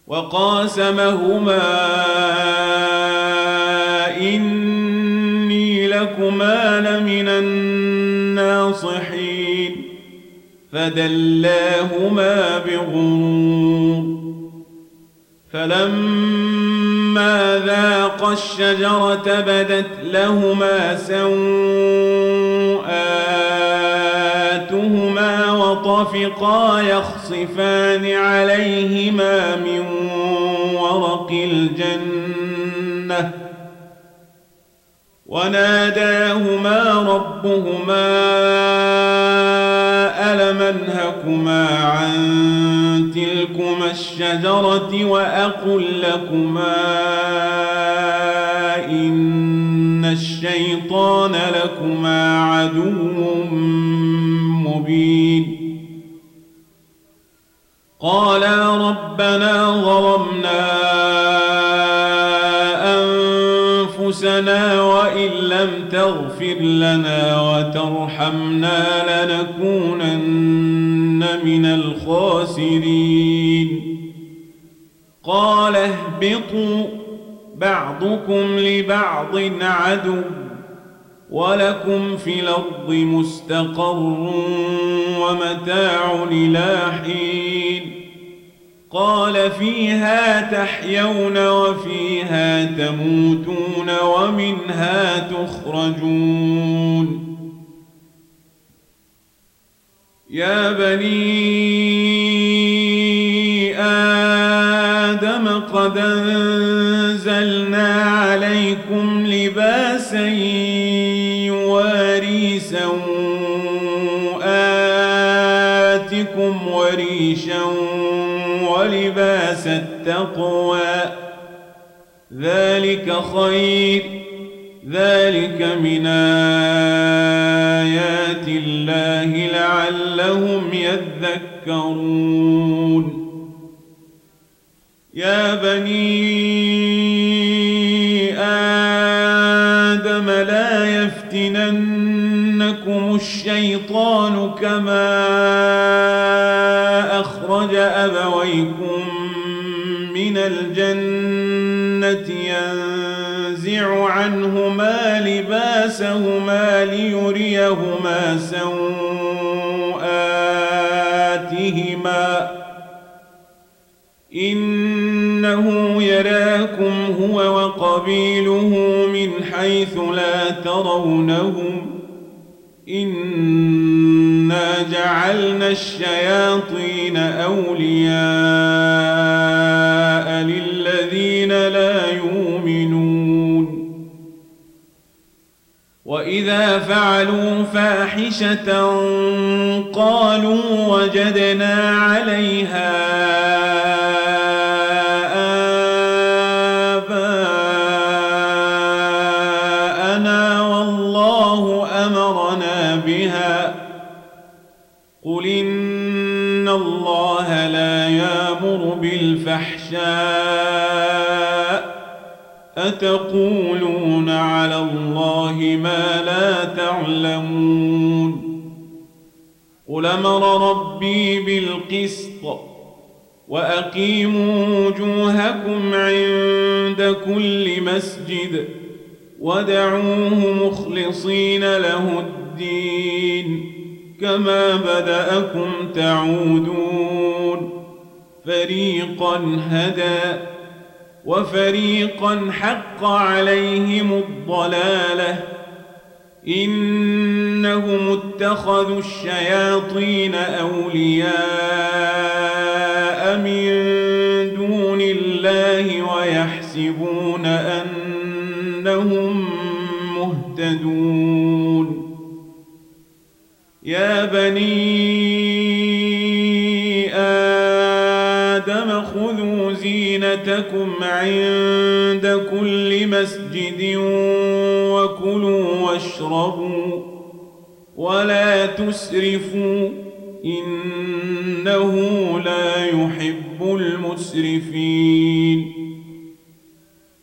وقاسمهما إني لكما لمن الناصحين فدلاهما بغرور فلما ذاقا الشجرة بدت لهما سوآتهما وطفقا يخصفان عليهما من ورق الجنة وناداهما ربهما ألم أنهكما عن تلكما الشجرة وأقل لكما إن الشيطان لكما عدو مبين قالا ربنا ظلمنا أنفسنا وإن لم تغفر لنا وترحمنا لنكونن من الخاسرين قال اهبطوا بعضكم لبعض عدو ولكم في الأرض مستقر ومتاع إلى حين قال فيها تحيون وفيها تموتون ومنها تخرجون يا بني آدم قد أنزلنا عليكم لباسا يواري سوآتكم وريشا ولباس التقوى ذلك خير ذلك من آيات الله لعلهم يذكرون يا بني آدم لا يفتننكم الشيطان كما أخرج أبويكم من الجنة ينزع عنهما لباسهما ليريهما سوآتهما إنه يراكم هو وقبيله من حيث لا ترونهم إنا جعلنا الشياطين أولياء للذين لا يؤمنون وإذا فعلوا فاحشة قالوا وجدنا عليها آباءنا والله أمرنا بها قل إن الله لا يأمر بالفحشاء أتقولون على الله ما لا تعلمون قل أمر ربي بالقسط وأقيموا وجوهكم عند كل مسجد ودعوه مخلصين له الدين كما بدأكم تعودون فريقا هدى وفريقا حق عليهم الضلالة إنهم اتخذوا الشياطين أولياء من دون الله ويحسبون أنهم مهتدون يا بني آدم خذوا زينتكم عند كل مسجد وكلوا واشربوا ولا تسرفوا إنه لا يحب المسرفين